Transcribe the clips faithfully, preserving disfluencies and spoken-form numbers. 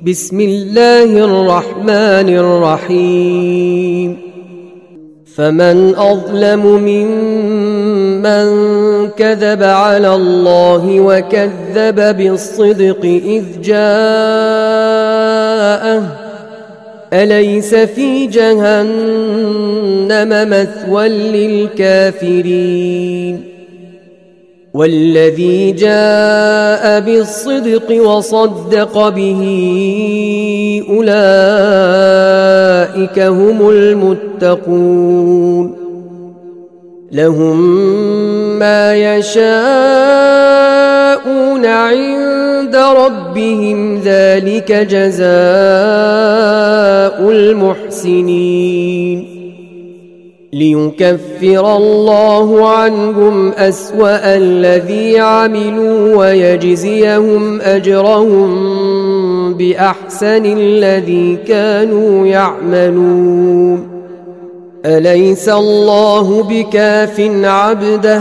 بسم الله الرحمن الرحيم فمن أظلم ممن كذب على الله وكذب بالصدق إذ جاءه أليس في جهنم مثوى للكافرين والذي جاء بالصدق وصدق به أولئك هم المتقون لهم ما يشاءون عند ربهم ذلك جزاء المحسنين ليكفر الله عنهم أسوأ الذي عملوا ويجزيهم أجرهم بأحسن الذي كانوا يعملون أليس الله بكاف عبده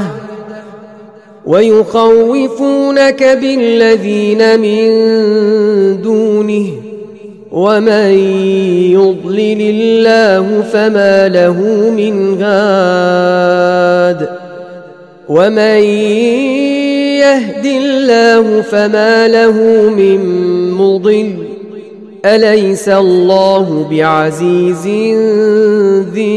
ويخوفونك بالذين من دونه ومن يضلل الله فما له من هاد ومن يهد الله فما له من مضل أليس الله بعزيز ذي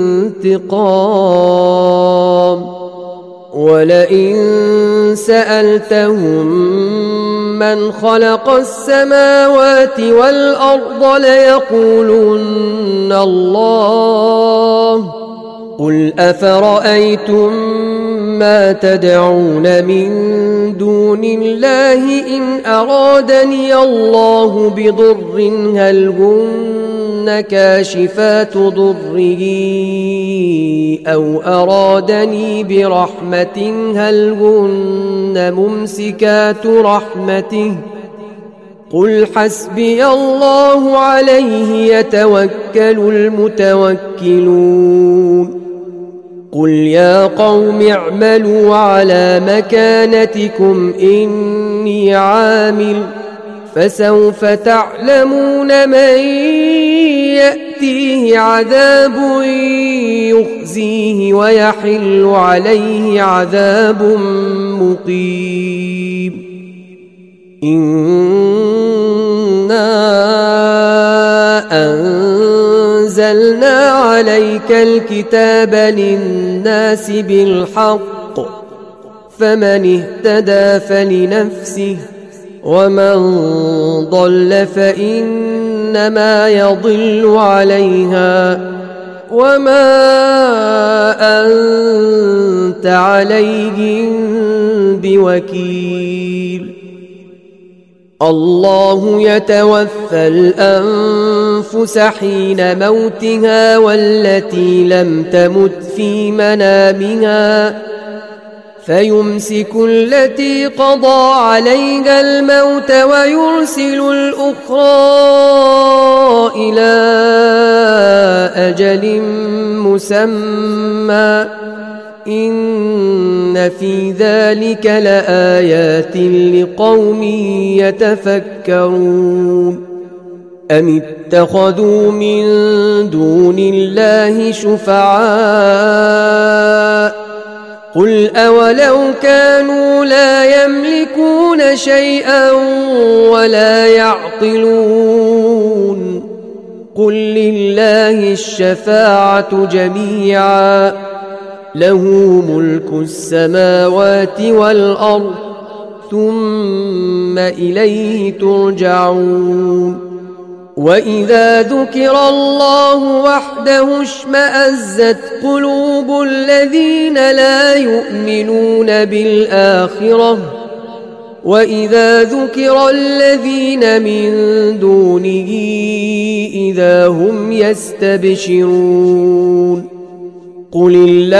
انتقام ولئن سألتهم من خلق السماوات والأرض ليقولن الله قل أفرأيتم ما تدعون من دون الله إن أرادني الله بضر هل هن كاشفات ضره أو أرادني برحمة هل هن ممسكات رحمته قل حسبي الله عليه يتوكل المتوكلون قل يا قوم اعملوا على مكانتكم إني عامل فسوف تعلمون من يأتيه عذاب يخزيه ويحل عليه عذاب مقيم إنا أنزلنا عليك الكتاب للناس بالحق فمن اهتدى فلنفسه ومن ضل فإنما يضل عليها وما أنت عليهم بوكيل الله يتوفى الأنفس حين موتها والتي لم تمت في منامها فيمسك التي قضى عليها الموت ويرسل الأخرى إلى أجل مسمى إن في ذلك لآيات لقوم يتفكرون أم اتخذوا من دون الله شفعاء قل أولو كانوا لا يملكون شيئا ولا يعقلون قل لله الشفاعة جميعا له ملك السماوات والأرض ثم إليه ترجعون وإذا ذكر الله وحده اشمأزت قلوب الذين لا يؤمنون بالآخرة وإذا ذكر الذين من دونه إذا هم يستبشرون قل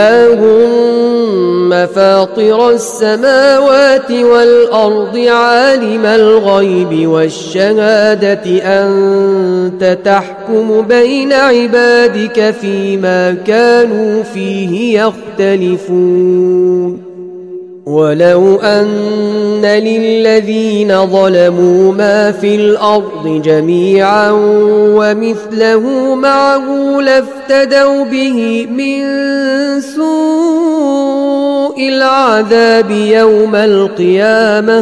اللهم فاطر السماوات والأرض عالم الغيب والشهادة أنت تحكم بين عبادك فيما كانوا فيه يختلفون ولو أن للذين ظلموا ما في الأرض جميعا ومثله معه لافتدوا به من سوء العذاب يوم القيامة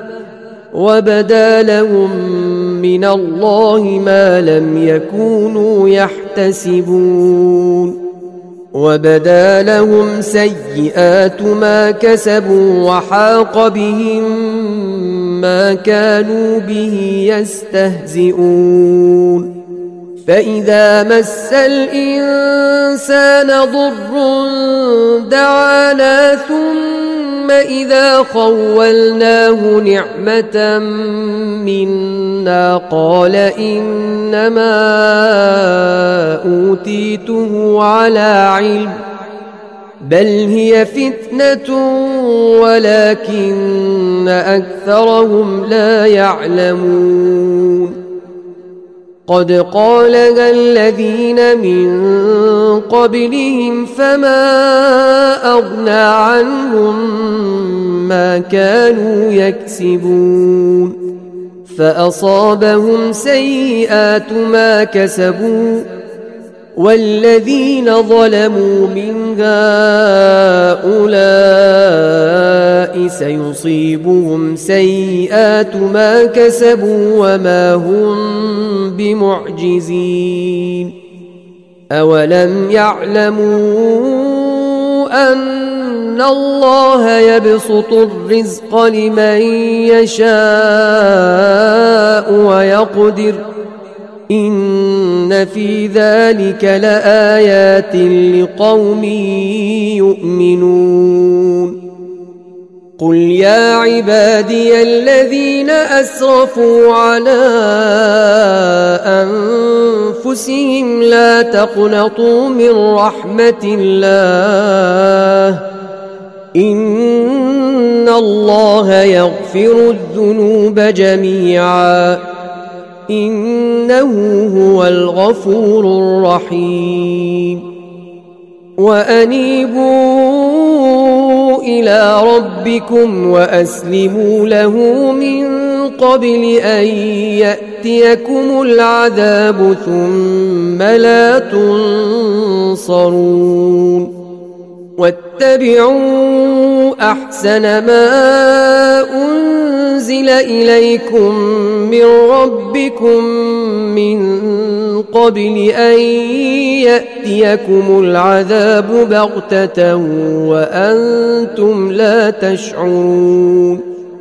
وبدا لهم من الله ما لم يكونوا يحتسبون وبدا لهم سيئات ما كسبوا وحاق بهم ما كانوا به يستهزئون فإذا مس الإنسان ضر دعانا ثم إذا خولناه نعمة منا قال إنما أوتيته على علم بل هي فتنة ولكن أكثرهم لا يعلمون قد قالها الذين من قبلهم فما أغنى عنهم ما كانوا يكسبون فأصابهم سيئات ما كسبوا والذين ظلموا من هؤلاء سيصيبهم سيئات ما كسبوا وما هم بمعجزين أولم يعلموا أن الله يبسط الرزق لمن يشاء ويقدر إن في ذلك لآيات لقوم يؤمنون قل يا عبادي الذين أسرفوا على أنفسهم لا تقنطوا من رحمة الله إن الله يغفر الذنوب جميعا إنه هو الغفور الرحيم وأنيبوا إلى ربكم وأسلموا له من قبل أن يأتيكم العذاب ثم لا تنصرون واتبعوا أحسن ما أنزل إليكم من ربكم من قبل أن يأتيكم العذاب بغتة وأنتم لا تشعرون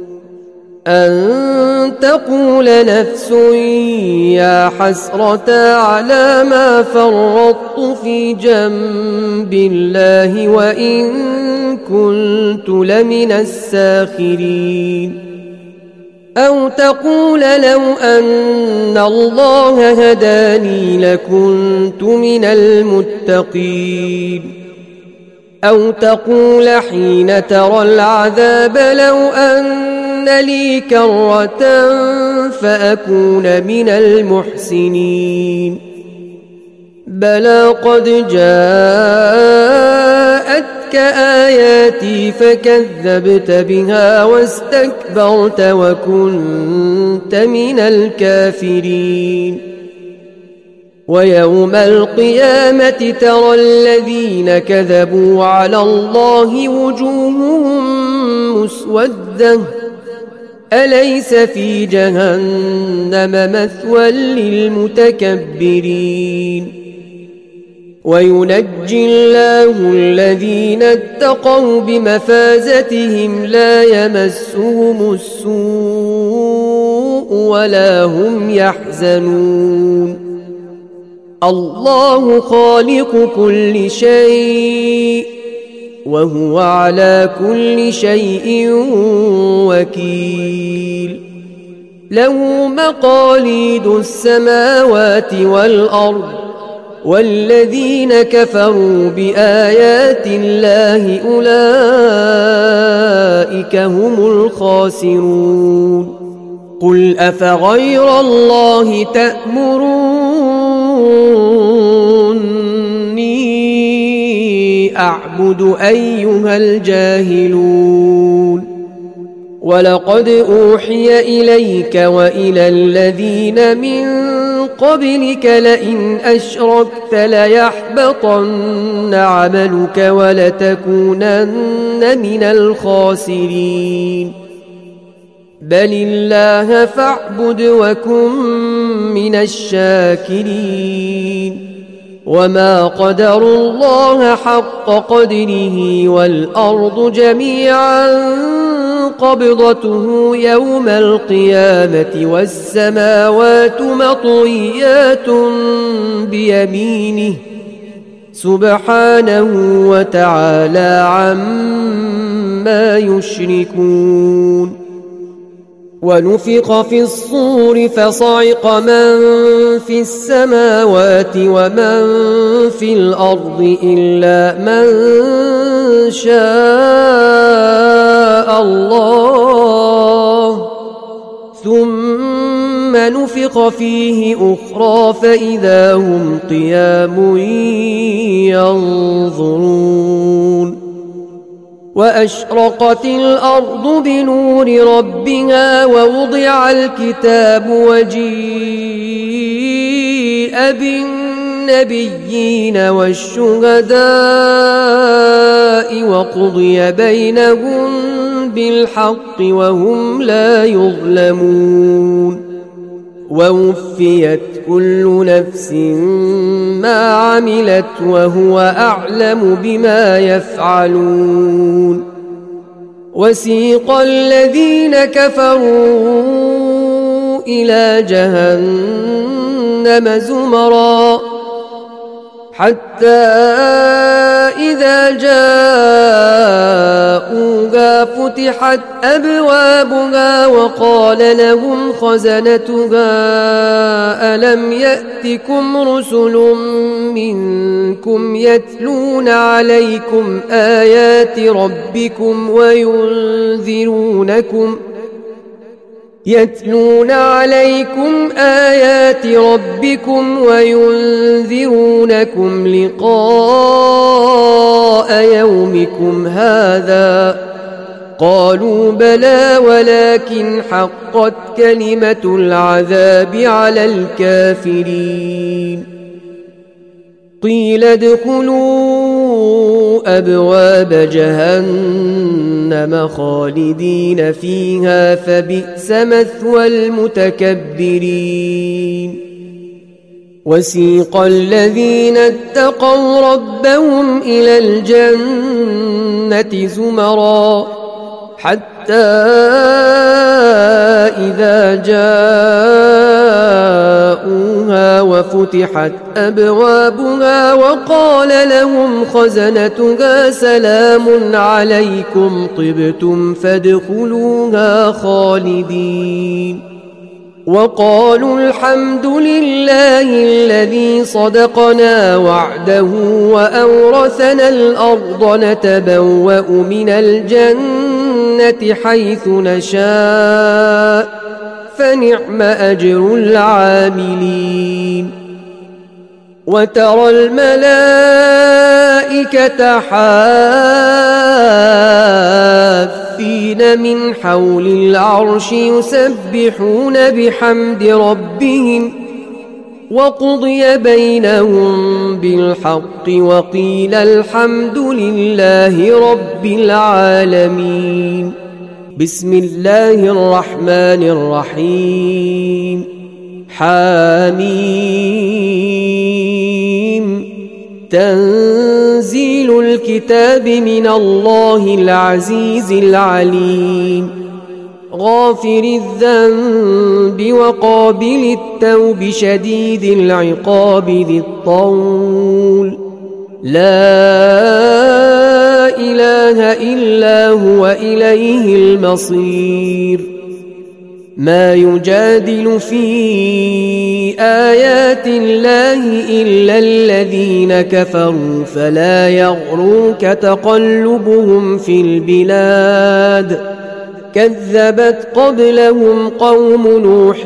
أن تقول نفس يا حسرة على ما فرطت في جنب الله وإن كنت لمن الساخرين أو تقول لو أن الله هداني لكنت من المتقين أو تقول حين ترى العذاب لو أن لي كرة فأكون من المحسنين بلى قد جاءتك آياتي فكذبت بها واستكبرت وكنت من الكافرين ويوم القيامة ترى الذين كذبوا على الله وجوههم مسودة أليس في جهنم مثوى للمتكبرين وينجي الله الذين اتقوا بمفازتهم لا يمسهم السوء ولا هم يحزنون الله خالق كل شيء وهو على كل شيء وكيل له مقاليد السماوات والأرض والذين كفروا بآيات الله أولئك هم الخاسرون قل أفغير الله تأمروني أعبد فاعبد أيها الجاهلون ولقد أوحي إليك وإلى الذين من قبلك لئن أشركت ليحبطن عملك ولتكونن من الخاسرين بل الله فاعبد وكن من الشاكرين وما قدروا الله حق قدره والأرض جميعا قبضته يوم القيامة والسماوات مطويات بيمينه سبحانه وتعالى عما يشركون ونفخ في الصور فصعق من في السماوات ومن في الأرض إلا من شاء الله ثم نفخ فيه أخرى فإذا هم قيام ينظرون وأشرقت الأرض بنور ربها ووضع الكتاب وجيء بالنبيين والشهداء وقضي بينهم بالحق وهم لا يظلمون ووفيت كل نفس ما عملت وهو أعلم بما يفعلون وسيق الذين كفروا إلى جهنم زمرا حتى إذا جاءوها فتحت أبوابها وقال لهم خزنتها ألم يأتكم رسل منكم يتلون عليكم آيات ربكم وينذرونكم يتلون عليكم آيات ربكم وينذرونكم لقاء يومكم هذا قالوا بلى ولكن حقت كلمة العذاب على الكافرين قيل ادخلوا أبواب جهنم خالدين فيها فبئس مثوى المتكبرين وسيق الذين اتقوا ربهم إلى الجنة زمرا حتى إذا جاءوها وفتحت أبوابها وقال لهم خزنتها سلام عليكم طبتم فادخلوها خالدين وقالوا الحمد لله الذي صدقنا وعده وأورثنا الأرض نتبوأ من الجنة حيث نشاء فنعم أجر العاملين وترى الملائكة حافين من حول العرش يسبحون بحمد ربهم وقضي بينهم بالحق وقيل الحمد لله رب العالمين بسم الله الرحمن الرحيم حاميم تنزيل الكتاب من الله العزيز العليم غافر الذنب وقابل التوب شديد العقاب ذي الطول لا إله إلا هو إليه المصير ما يجادل في آيات الله إلا الذين كفروا فلا يغرك تقلبهم في البلاد كذبت قبلهم قوم نوح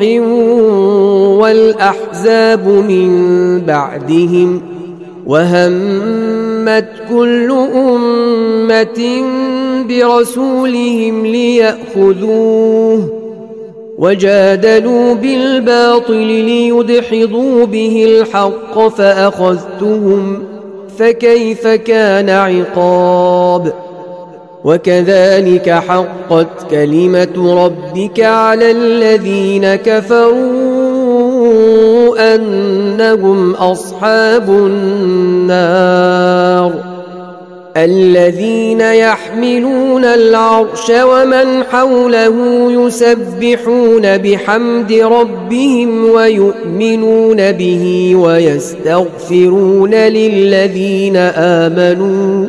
والأحزاب من بعدهم وهم همت كل أمة برسولهم ليأخذوه وجادلوا بالباطل ليدحضوا به الحق فأخذتهم فكيف كان عقاب وكذلك حقت كلمة ربك على الذين كفروا أنهم أصحاب النار الذين يحملون العرش ومن حوله يسبحون بحمد ربهم ويؤمنون به ويستغفرون للذين آمنوا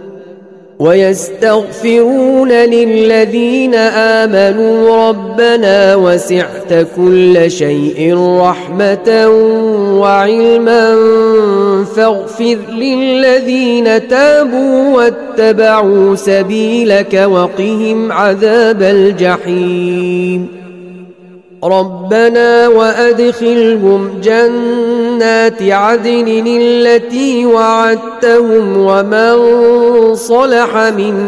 ويستغفرون للذين آمنوا ربنا وسعت كل شيء رحمة وعلما فاغفر للذين تابوا واتبعوا سبيلك وقهم عذاب الجحيم ربنا وأدخلهم جنات عدن التي وعدتهم ومن صلح من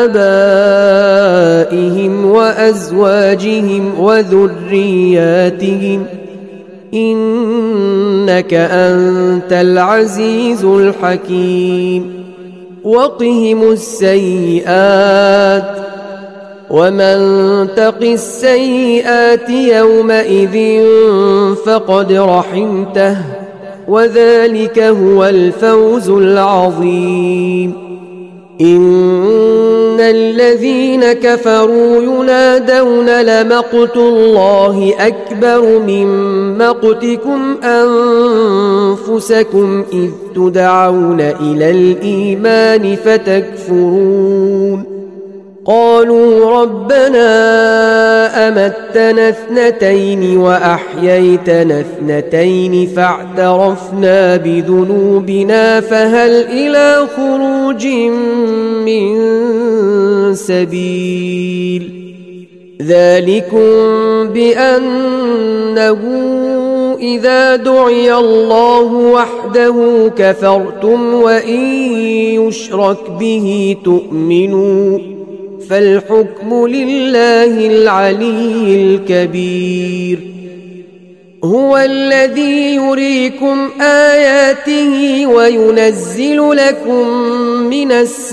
آبائهم وأزواجهم وذرياتهم إنك أنت العزيز الحكيم وقهم السيئات ومن تق السيئات يومئذ فقد رحمته وذلك هو الفوز العظيم إن الذين كفروا ينادون لمقت الله أكبر من مقتكم أنفسكم إذ تدعون إلى الإيمان فتكفرون قالوا ربنا أمتنا اثنتين وأحييتنا اثنتين فاعترفنا بذنوبنا فهل إلى خروج من سبيل ذلكم بأنه إذا دعي الله وحده كفرتم وإن يشرك به تؤمنوا فالحكم لله العلي الكبير هو الذي يريكم آياته وينزل لكم من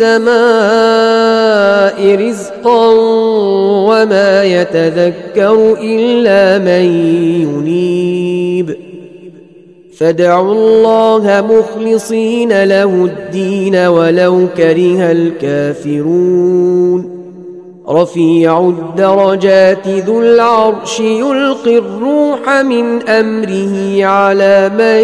السماء رزقا وما يتذكر إلا من ينيب فادعوا الله مخلصين له الدين ولو كره الكافرون رفيع الدرجات ذو العرش يلقي الروح من أمره على من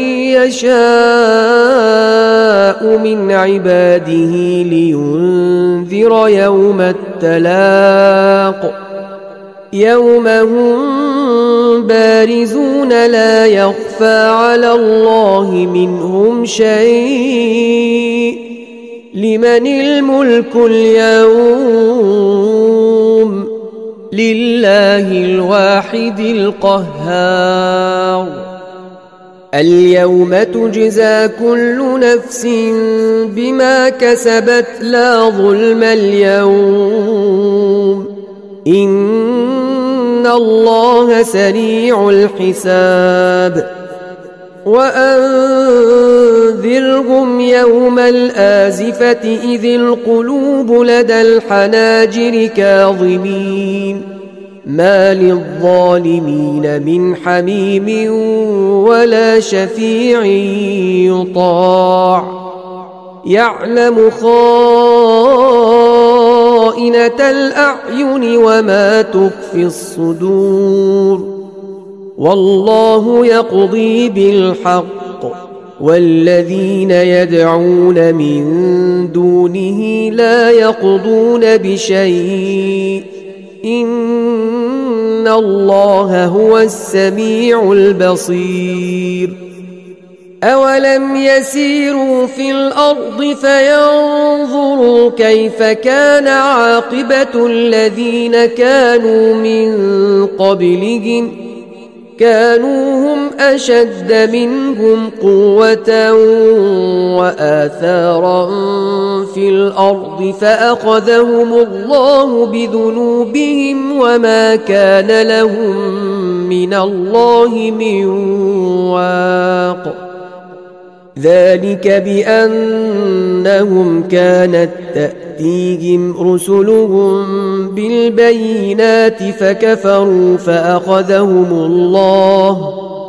يشاء من عباده لينذر يوم التلاق يوم هم بارزون لا يخفى على الله منهم شيء لمن الملك اليوم لله الواحد القهار اليوم تجزى كل نفس بما كسبت لا ظلم اليوم إن الله سريع الحساب وأنذرهم يوم الآزفة إذ القلوب لدى الحناجر كاظمين ما للظالمين من حميم ولا شفيع يطاع يعلم خائنة الأعين وما تخفي الصدور والله يقضي بالحق والذين يدعون من دونه لا يقضون بشيء إن الله هو السميع البصير أولم يسيروا في الأرض فينظروا كيف كان عاقبة الذين كانوا من قبلهم كانوا هم أشد منهم قوة وآثارا في الأرض فأخذهم الله بذنوبهم وما كان لهم من الله من واق ذلك بأنهم كانت تأتيهم رسلهم بالبينات فكفروا فأخذهم الله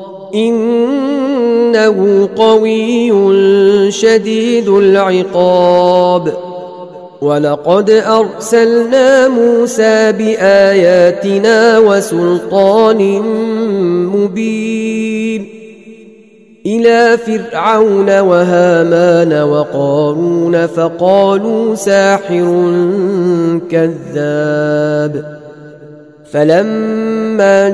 إنه قوي شديد العقاب ولقد أرسلنا موسى بآياتنا وسلطان مبين إلى فرعون وهامان وقارون فقالوا ساحر كذاب فلما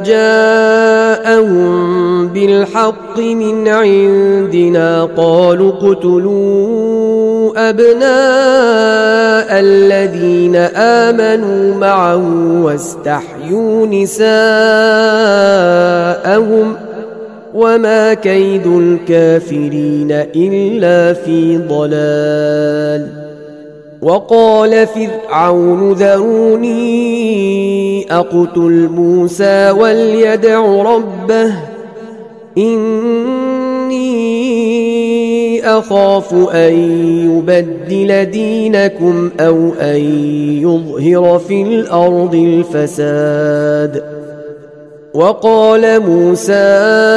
جاءهم بالحق من عندنا قالوا اقتلوا أبناء الذين آمنوا معه واستحيوا نساءهم وما كيد الكافرين إلا في ضلال وقال فرعون ذروني أقتل موسى وليدع ربه إني أخاف أن يبدل دينكم أو أن يظهر في الأرض الفساد وقال موسى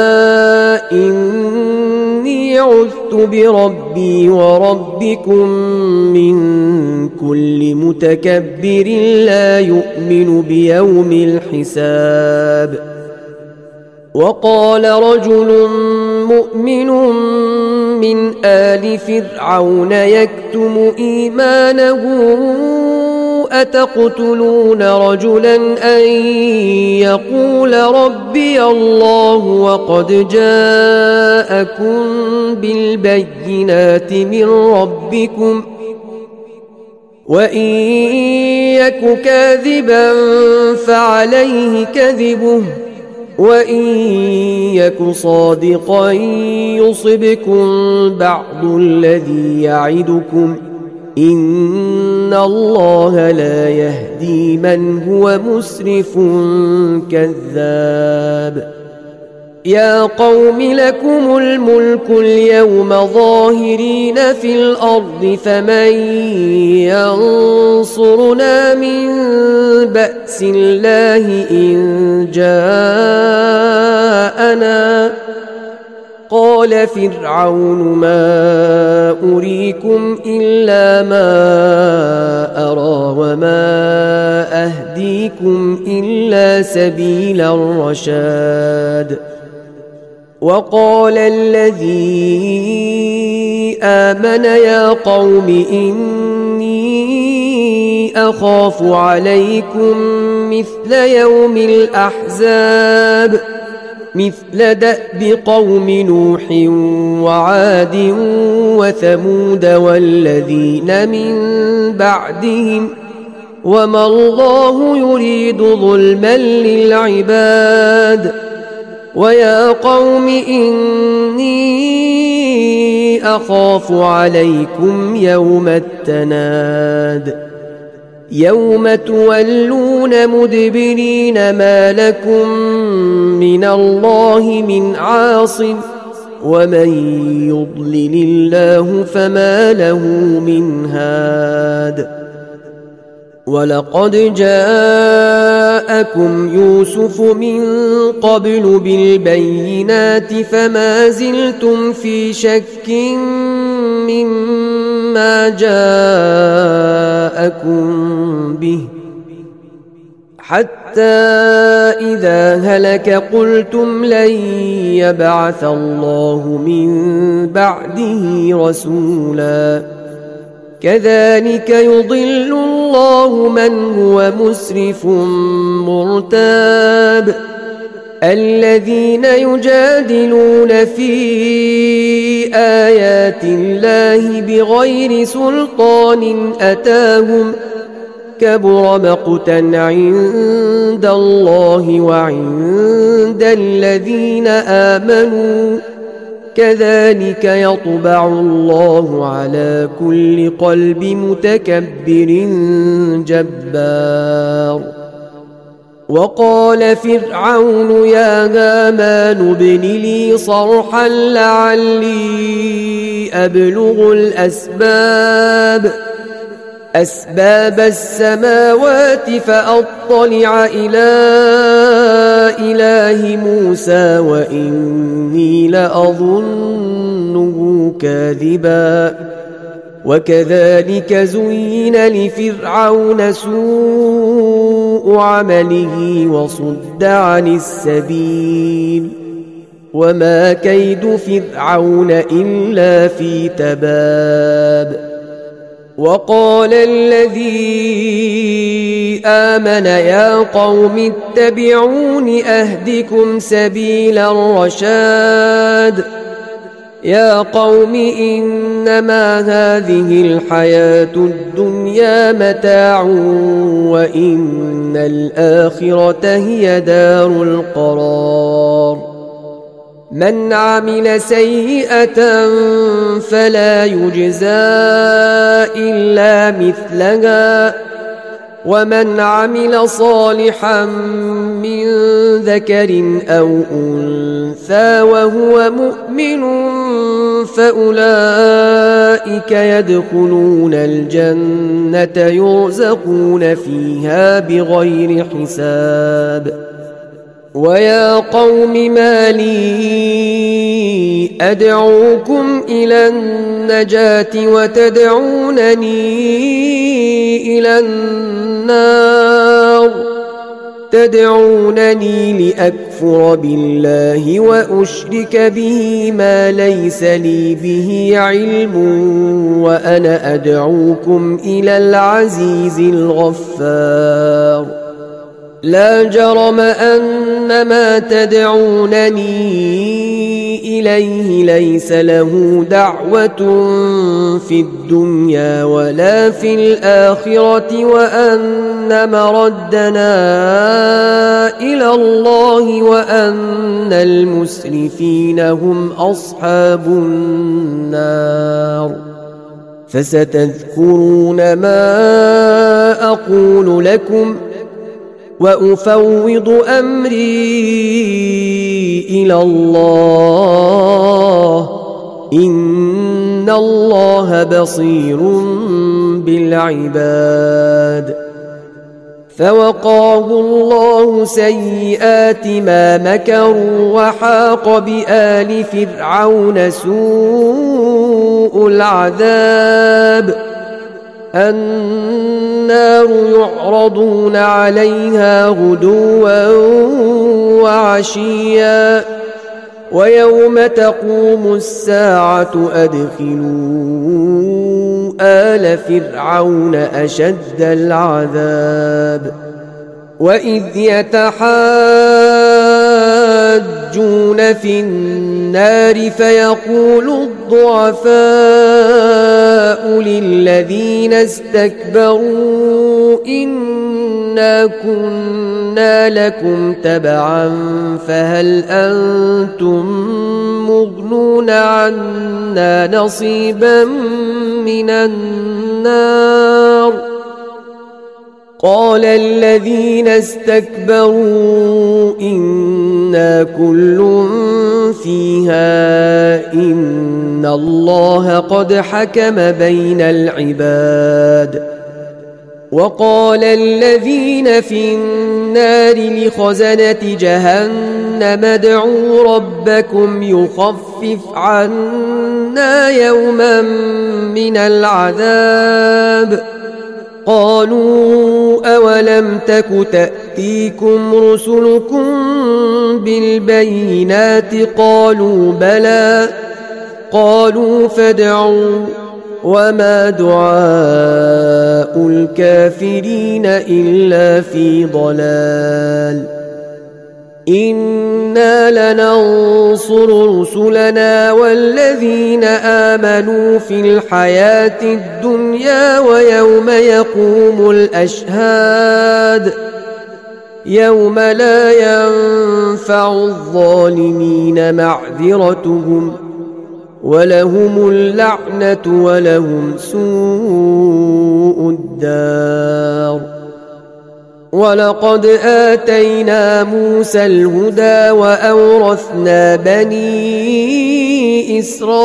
إني عذت بربي وربكم من كل متكبر لا يؤمن بيوم الحساب وقال رجل مؤمن من آل فرعون يكتم إيمانه أتقتلون رجلا أن يقول ربي الله وقد جاءكم بالبينات من ربكم وإن يك كاذبا فعليه كذبه وإن يك صادقا يصبكم بعض الذي يعدكم إن الله لا يهدي من هو مسرف كذاب يا قوم لكم الملك اليوم ظاهرين في الأرض فمن ينصرنا من بأس الله إن جاءنا قال فرعون ما أريكم إلا ما أرى وما أهديكم إلا سبيل الرشاد وقال الذي آمن يا قوم إني أخاف عليكم مثل يوم الأحزاب مثل دأب قوم نوح وعاد وثمود والذين من بعدهم وما الله يريد ظلما للعباد ويا قوم إني أخاف عليكم يوم التناد يوم تولون مدبرين ما لكم من الله من عاصم ومن يضلل الله فما له من هاد ولقد جاءكم يوسف من قبل بالبينات فما زلتم في شك مما جاءكم به حتى إذا هلك قلتم لن يبعث الله من بعده رسولا كذلك يضل الله من هو مسرف مرتاب الذين يجادلون في آيات الله بغير سلطان أتاهم كبر مقتا عند الله وعند الذين آمنوا كذلك يطبع الله على كل قلب متكبر جبار. وقال فرعون يا هامان ابن لي صرحا لعلي أبلغ الأسباب أسباب السماوات فأطلع إلى إله موسى وإني لأظنه كاذبا. وكذلك زين لفرعون سوء عمله وصد عن السبيل وما كيد فرعون إلا في تباب. وقال الذي آمن يا قوم اتبعون أهدكم سبيل الرشاد. يا قوم إنما هذه الحياة الدنيا متاع وإن الآخرة هي دار القرار. من عمل سيئة فلا يجزى إلا مثلها ومن عمل صالحا من ذكر أو أنثى وهو مؤمن فأولئك يدخلون الجنة يرزقون فيها بغير حساب. ويا قوم ما لي أدعوكم إلى النجاة وتدعونني إلى النار تدعونني لأكفر بالله وأشرك به ما ليس لي به علم وأنا أدعوكم إلى العزيز الغفار. لا جرم أن ما تدعونني إليه ليس له دعوة في الدنيا ولا في الآخرة وأن مردنا إلى الله وأن المسرفين هم أصحاب النار. فستذكرون ما أقول لكم وأفوض أمري إلى الله إن الله بصير بالعباد. فوقاه الله سيئات ما مكروا وحاق بآل فرعون سوء العذاب. النار يعرضون عليها غدوا وعشيا ويوم تقوم الساعة أدخلوا آل فرعون أشد العذاب. وإذ يتحاجون في النار فيقول الضعفاء للذين استكبروا إنا كنا لكم تبعا فهل أنتم مغنون عنا نصيبا من النار. قال الذين استكبروا إنا كل فيها إن الله قد حكم بين العباد. وقال الذين في النار لخزنة جهنم ادعوا ربكم يخفف عنا يوما من العذاب. قالوا أولم تك تأتيكم رسلكم بالبينات قالوا بلى قالوا فادعوا وما دعاء الكافرين إلا في ضلال. إنا لننصر رسلنا والذين آمنوا في الحياة الدنيا ويوم يقوم الأشهاد يوم لا ينفع الظالمين معذرتهم ولهم اللعنة ولهم سوء الدار. ولقد آتينا موسى الهدى وأورثنا بني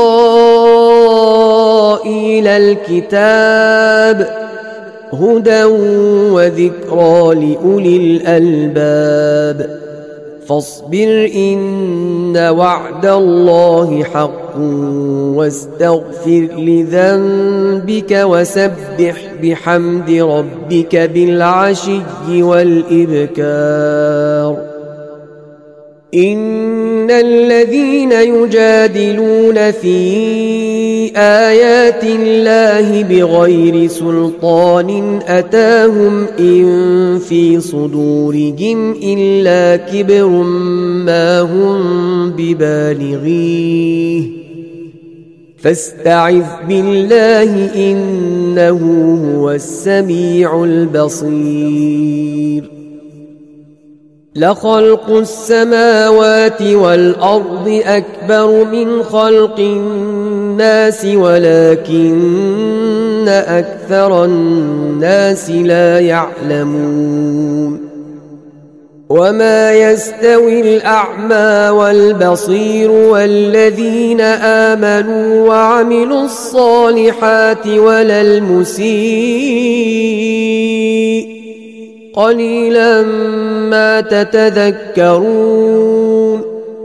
إسرائيل الكتاب هدى وذكرى لأولي الألباب. فاصبر إن وعد الله حق واستغفر لذنبك وسبح بحمد ربك بالعشي والإبكار. إن الذين يجادلون في آيات الله بغير سلطان أتاهم إن في صدورهم إلا كبر ما هم ببالغيه فاستعذ بالله إنه هو السميع البصير. لخلق السماوات والأرض أكبر من خلق الناس ولكن أكثر الناس لا يعلمون. وما يستوي الأعمى والبصير والذين آمنوا وعملوا الصالحات ولا المسيء قليلا ما تتذكرون.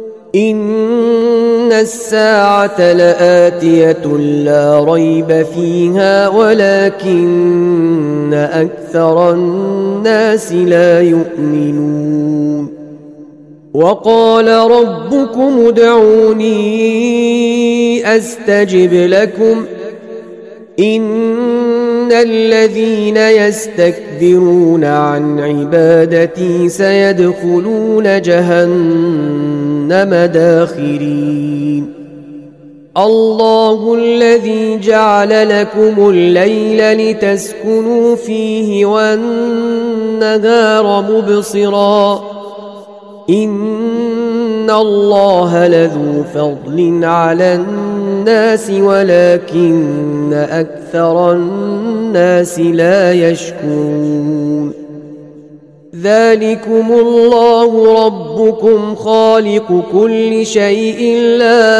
إن الساعة لآتية لا ريب فيها ولكن أكثر الناس لا يؤمنون. وقال ربكم ادعوني أستجب لكم إن الذين يستكبرون عن عبادتي سيدخلون جهنم داخرين. الله الذي جعل لكم الليل لتسكنوا فيه والنهار مبصرا إن الله لذو فضل على الناس ولكن أكثر الناس لا يشكرون. ذلكم الله ربكم خالق كل شيء لا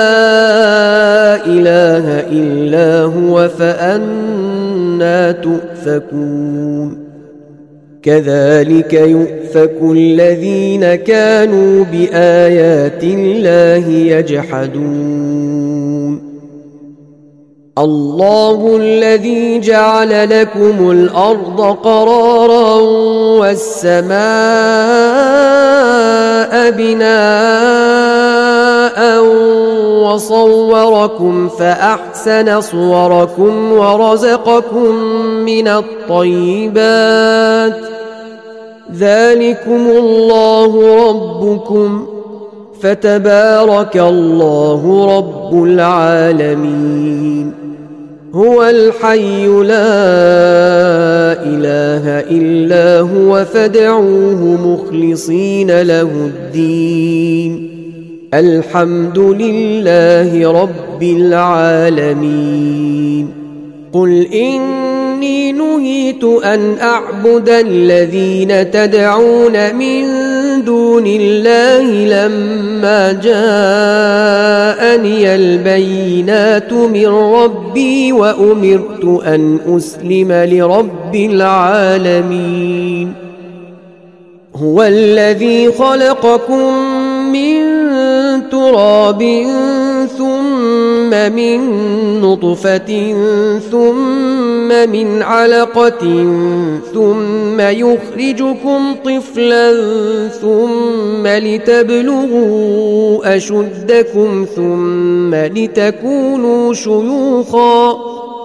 إله إلا هو فأنى تؤفكون. كذلك يؤفك الذين كانوا بآيات الله يجحدون. الله الذي جعل لكم الأرض قرارا والسماء بناء وصوركم فأحسن صوركم ورزقكم من الطيبات ذلكم الله ربكم فتبارك الله رب العالمين. هو الحي لا إله إلا هو فادعوه مخلصين له الدين الحمد لله رب العالمين. قل إني نهيت أن أعبد الذين تدعون من دون الله لما جاءني البينات من ربي وأمرت أن أسلم لرب العالمين. هو الذي خلقكم من تراب ثم من نطفة ثم من علقة ثم يخرجكم طفلا ثم لتبلغوا أشدكم ثم لتكونوا شيوخا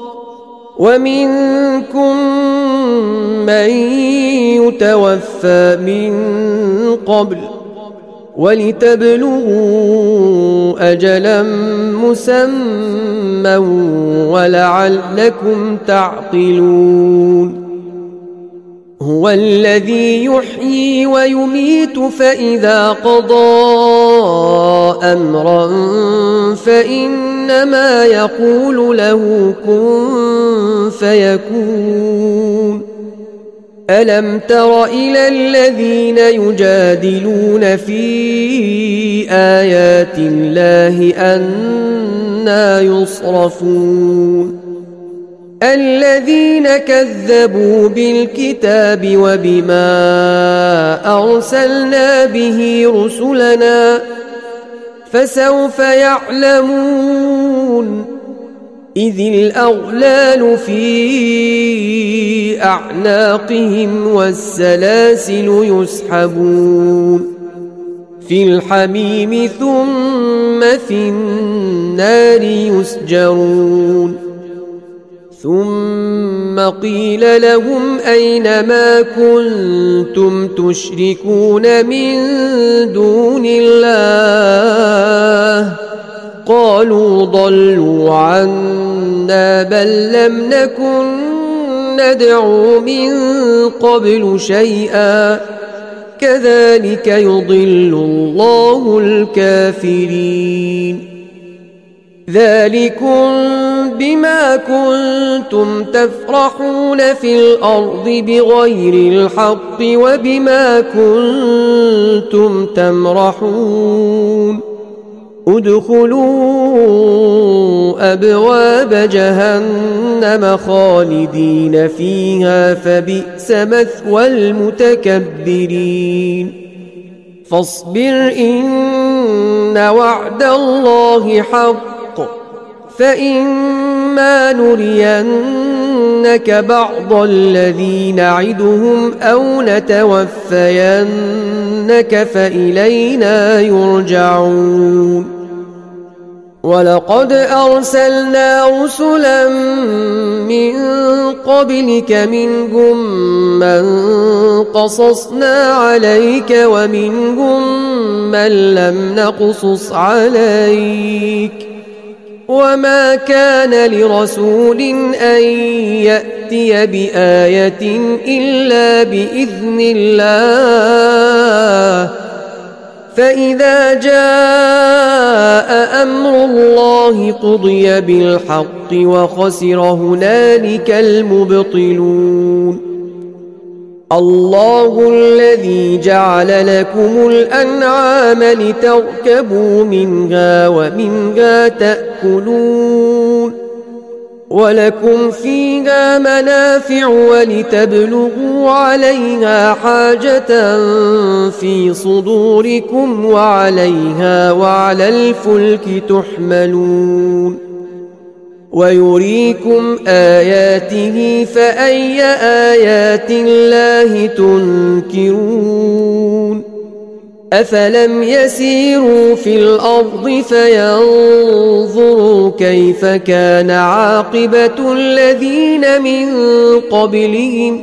ومنكم من يتوفى من قبل ولتبلغوا أجلا مسمى ولعلكم تعقلون هو الذي يحيي ويميت فإذا قضى أمرا فإنما يقول له كن فيكون ألم تر إلى الذين يجادلون في آيات الله أنى يصرفون الذين كذبوا بالكتاب وبما أرسلنا به رسلنا فسوف يعلمون إذ الأغلال في أعناقهم والسلاسل يسحبون في الحميم ثم في النار يسجرون ثم قيل لهم أين ما كنتم تشركون من دون الله قالوا ضلوا عنا بل لم نكن ندعو من قبل شيئا كذلك يضل الله الكافرين ذلكم بما كنتم تفرحون في الأرض بغير الحق وبما كنتم تمرحون ادخلوا أبواب جهنم خالدين فيها فبئس مثوى المتكبرين فاصبر إن وعد الله حق فإما نرينك بعض الذي نعدهم أو نتوفينك فإلينا يرجعون ولقد أرسلنا رسلا من قبلك منهم من قصصنا عليك ومنهم من لم نقصص عليك وما كان لرسول أن يأتي بآية إلا بإذن الله فإذا جاء أمر الله قضي بالحق وخسر هنالك المبطلون الله الذي جعل لكم الأنعام لتركبوا منها ومنها تأكلون ولكم فيها منافع ولتبلغوا عليها حاجة في صدوركم وعليها وعلى الفلك تحملون ويريكم آياته فأي آيات الله تنكرون أفلم يسيروا في الأرض فينظروا كيف كان عاقبة الذين من قبلهم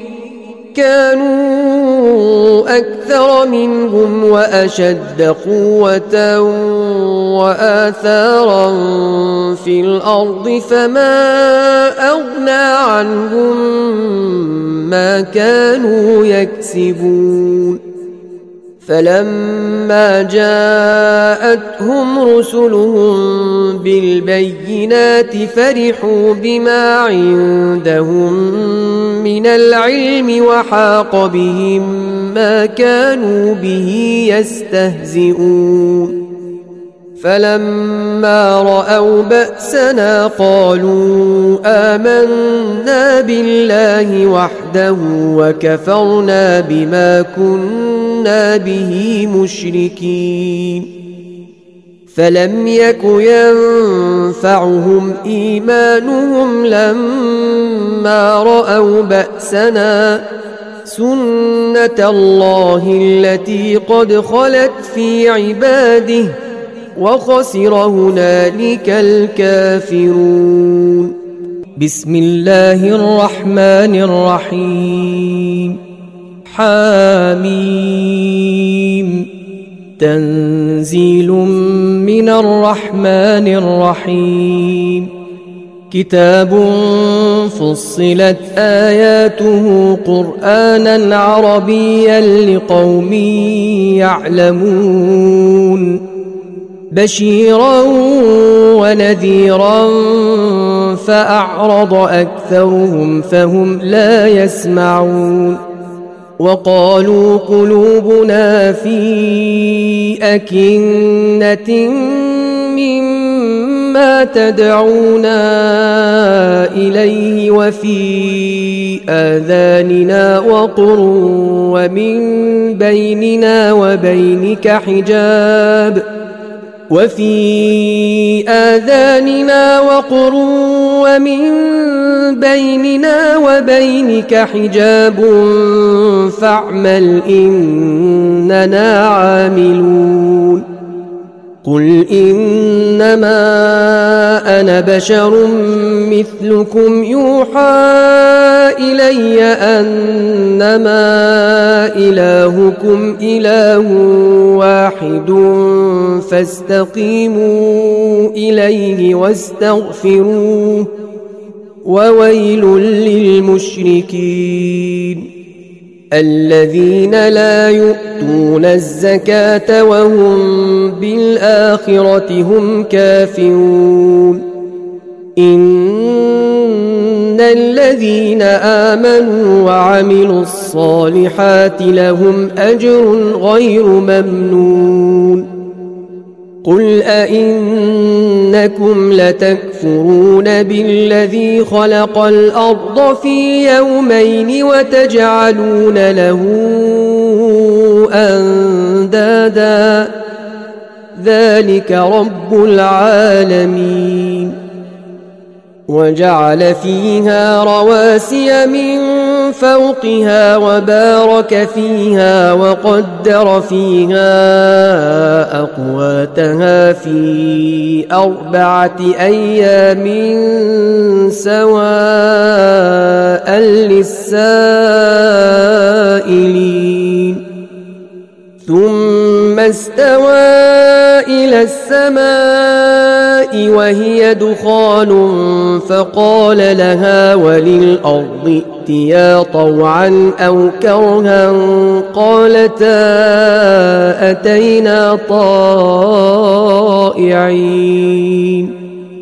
كانوا أكثر منهم وأشد قوة وآثارا في الأرض فما أغنى عنهم ما كانوا يكسبون فلما جاءتهم رسلهم بالبينات فرحوا بما عندهم من العلم وحاق بهم ما كانوا به يستهزئون فلما رأوا بأسنا قالوا آمنا بالله وحده وكفرنا بما كنا به مشركين فلم يك ينفعهم إيمانهم لما رأوا بأسنا سنة الله التي قد خلت في عباده وخسر هنالك الكافرون بسم الله الرحمن الرحيم حاميم تنزيل من الرحمن الرحيم كتاب فصلت آياته قرآنا عربيا لقوم يعلمون بشيرا ونذيرا فأعرض أكثرهم فهم لا يسمعون وقالوا قلوبنا في أكنة مما تدعونا إليه وفي آذاننا وقر ومن بيننا وبينك حجاب وفي آذاننا وقر ومن بيننا وبينك حجاب فاعمل إننا عاملون قل إنما أنا بشر مثلكم يوحى إلي أنما إلهكم إله واحد فاستقيموا إليه واستغفروه وويل للمشركين الذين لا يؤتون الزكاة وهم بالآخرة هم كافرون إن الذين آمنوا وعملوا الصالحات لهم أجر غير ممنون قل أئنكم لتكفرون بالذي خلق الأرض في يومين وتجعلون له أندادا ذلك رب العالمين وجعل فيها رواسي من فوقها وبارك فيها وقدر فيها أقواتها في أربعة أيام سواء للسائلين ثم استوى إلى السماء وهي دخان فقال لها وللأرض ائتيا طوعا أو كرها قالتا أتينا طائعين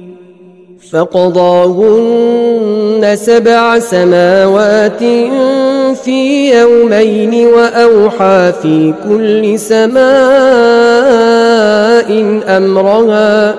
فقضاهن سبع سماوات في يومين وأوحى في كل سماء أمرها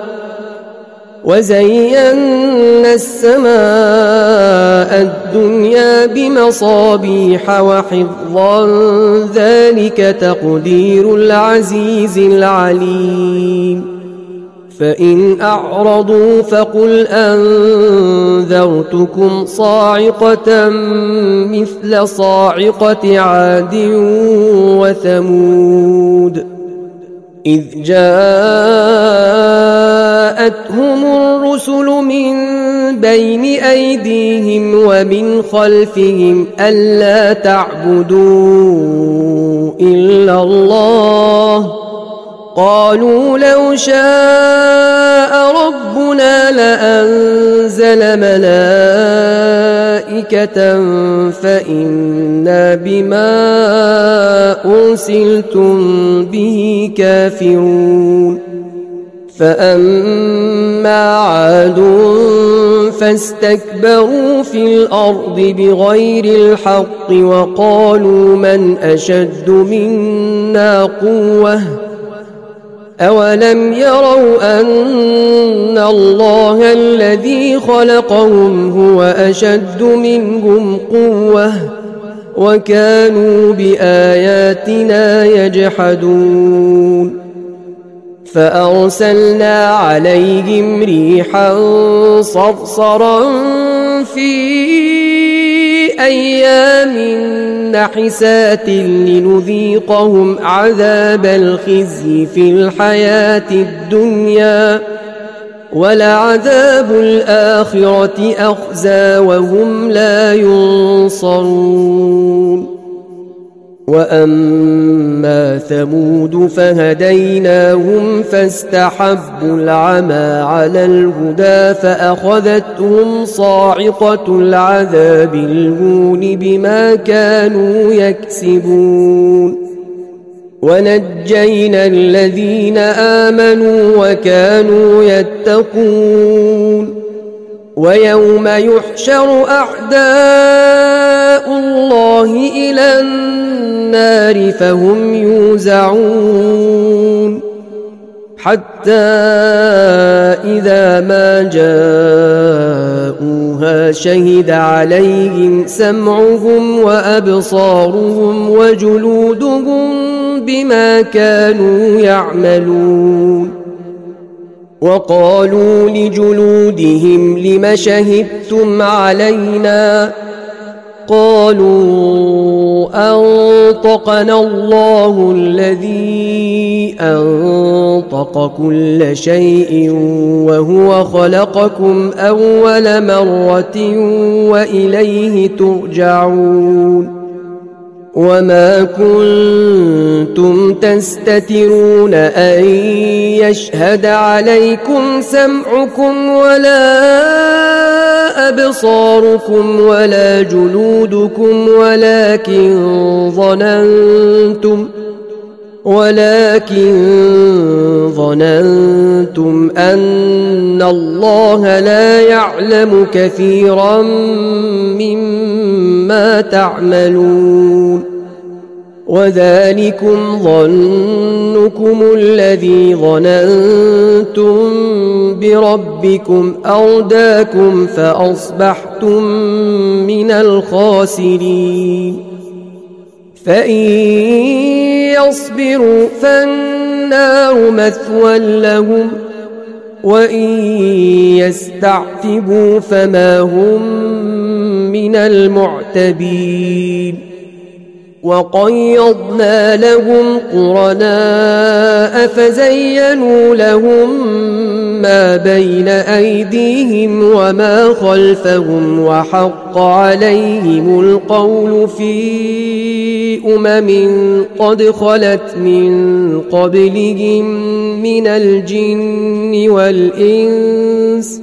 وزينا السماء الدنيا بمصابيح وحفظا ذلك تقدير العزيز العليم فإن أعرضوا فقل أنذرتكم صاعقة مثل صاعقة عاد وثمود إذ جاءتهم الرسل من بين أيديهم ومن خلفهم ألا تعبدوا إلا الله قالوا لو شاء ربنا لأنزل ملائكة فإنا بما أرسلتم به كافرون فأما عاد فاستكبروا في الأرض بغير الحق وقالوا من أشد منا قوة أولم يروا أن الله الذي خلقهم هو أشد منهم قوة وكانوا بآياتنا يجحدون فأرسلنا عليهم ريحا صرصرا في أيام نحسات لنذيقهم عذاب الخزي في الحياة الدنيا ولعذاب الآخرة أخزى وهم لا ينصرون وأما ثمود فهديناهم فاستحبوا العمى على الهدى فأخذتهم صاعقة العذاب الهون بما كانوا يكسبون ونجينا الذين آمنوا وكانوا يتقون ويوم يحشر أعداء الله إلى النار فهم يوزعون حتى إذا ما جاءوها شهد عليهم سمعهم وأبصارهم وجلودهم بما كانوا يعملون وقالوا لجلودهم لم شهدتم علينا قالوا أنطقنا الله الذي أنطق كل شيء وهو خلقكم أول مرة وإليه ترجعون وما كنتم تستترون أن يشهد عليكم سمعكم ولا أبصاركم ولا جلودكم ولكن ظننتم ولكن ظننتم أن الله لا يعلم كثيرا مما تعملون وذلكم ظنكم الذي ظننتم بربكم أرداكم فأصبحتم من الخاسرين فإن يصبروا فالنار مثوى لهم وإن يستعتبوا فما هم من المعتبين وقيضنا لهم قرناء فزينوا لهم ما بين أيديهم وما خلفهم وحق عليهم القول في أمم قد خلت من قبلهم من الجن والإنس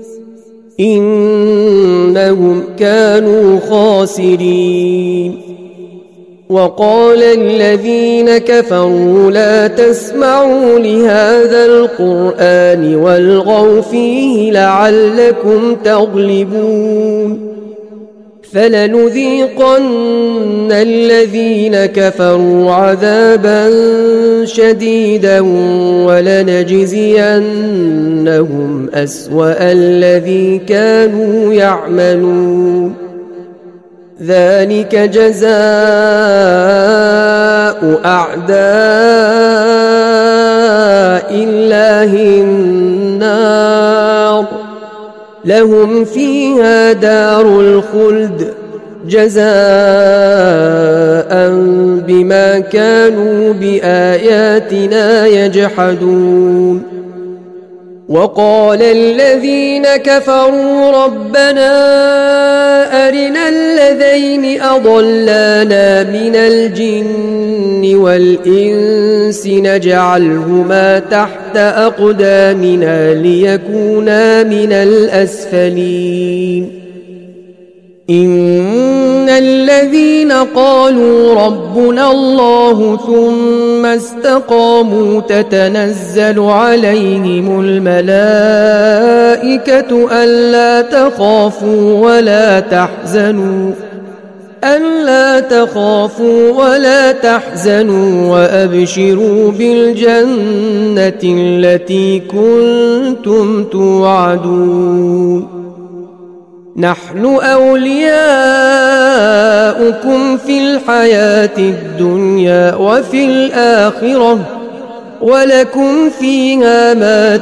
إنهم كانوا خاسرين وقال الذين كفروا لا تسمعوا لهذا القرآن والغوا فيه لعلكم تغلبون فلنذيقن الذين كفروا عذابا شديدا ولنجزينهم أسوأ الذي كانوا يعملون ذلك جزاء أعداء الله النار لهم فيها دار الخلد جزاء بما كانوا بآياتنا يجحدون وقال الذين كفروا ربنا أرنا الذين أضلانا من الجن والإنس نجعلهما تحت أقدامنا ليكونا من الأسفلين إن الذين قالوا ربنا الله ثم استقاموا تتنزل عليهم الملائكة ألا تخافوا ولا تحزنوا ألا تخافوا ولا تحزنوا وأبشروا بالجنة التي كنتم توعدون نحن أولياؤكم في الحياة الدنيا وفي الآخرة ولكم فيها ما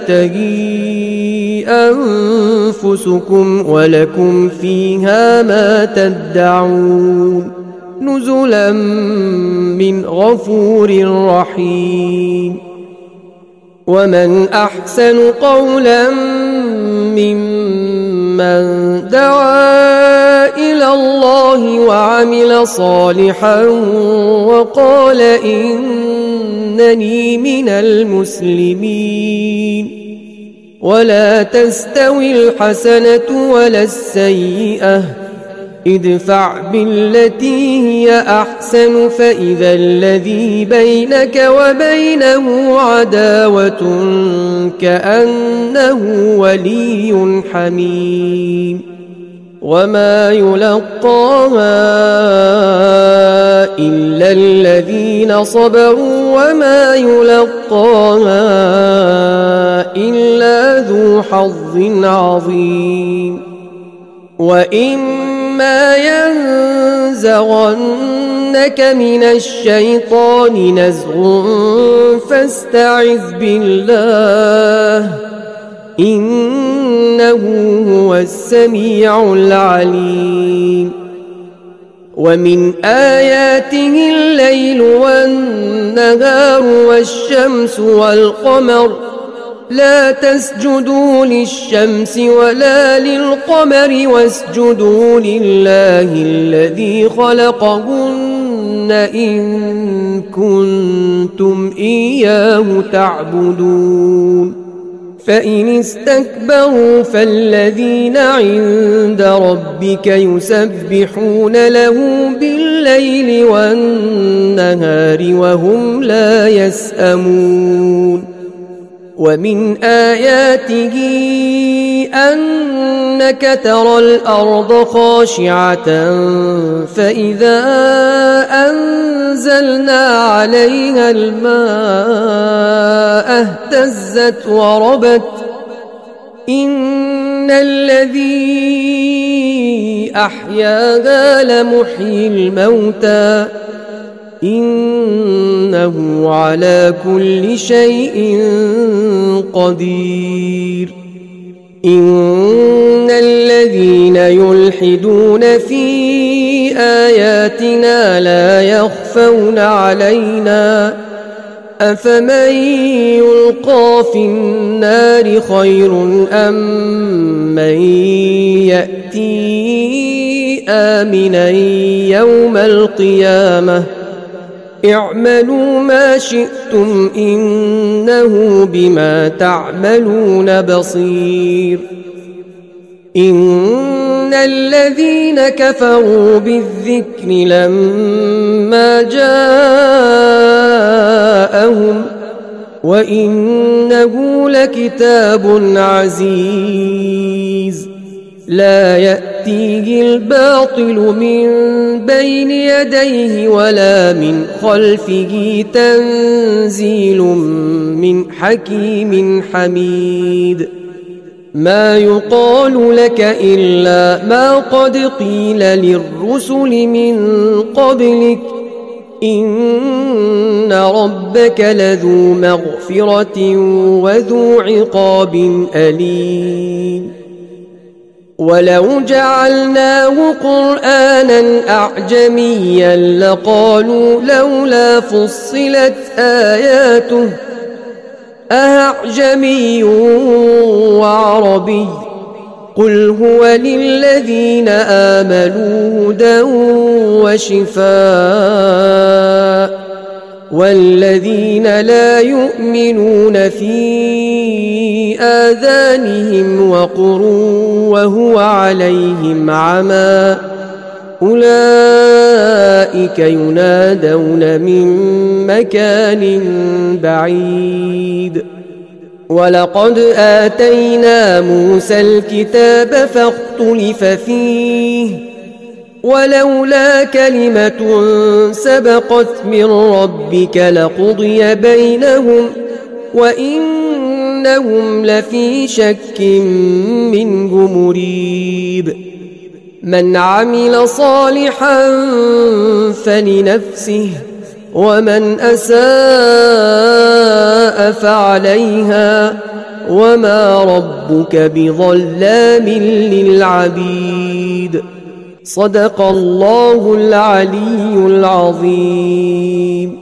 تشتهي أنفسكم ولكم فيها ما تدعون نزلا من غفور رحيم ومن أحسن قولا ممن من دعا إلى الله وعمل صالحا وقال إنني من المسلمين ولا تستوي الحسنة ولا السيئة ادفع بالتي هي أحسن فإذا الذي بينك وبينه عداوة كأنه ولي حميم وما يلقاها إلا الذين صبروا وما يلقاها إلا ذو حظ عظيم وإما ينزغنك من الشيطان نزغ فاستعذ بالله إنه هو السميع العليم ومن آياته الليل والنهار والشمس والقمر لا تسجدوا للشمس ولا للقمر واسجدوا لله الذي خلقهن إن كنتم إياه تعبدون فإن استكبروا فالذين عند ربك يسبحون له بالليل والنهار وهم لا يسأمون ومن آياته أنك ترى الأرض خاشعة فإذا أنزلنا عليها الماء اهتزت وربت إن الذي أحياها لمحيي الموتى إنه على كل شيء قدير إن الذين يلحدون في آياتنا لا يخفون علينا أفمن يلقى في النار خير أم من يأتي آمنا يوم القيامة اعملوا ما شئتم إنه بما تعملون بصير إن الذين كفروا بالذكر لما جاءهم وإنه لكتاب عزيز لا يأتيه الباطل من بين يديه ولا من خلفه تنزيل من حكيم حميد ما يقال لك إلا ما قد قيل للرسل من قبلك إن ربك لذو مغفرة وذو عقاب أليم ولو جعلناه قرآنا أعجميا لقالوا لولا فصلت آياته أأعجمي وعربي قل هو للذين آمنوا هدى وشفاء والذين لا يؤمنون في آذانهم وقر وهو عليهم عمى أولئك ينادون من مكان بعيد ولقد آتينا موسى الكتاب فاختلف فيه ولولا كلمة سبقت من ربك لقضي بينهم وإنهم لفي شك منه مريب من عمل صالحا فلنفسه ومن أساء فعليها وما ربك بظلام للعبيد صدق الله العلي العظيم.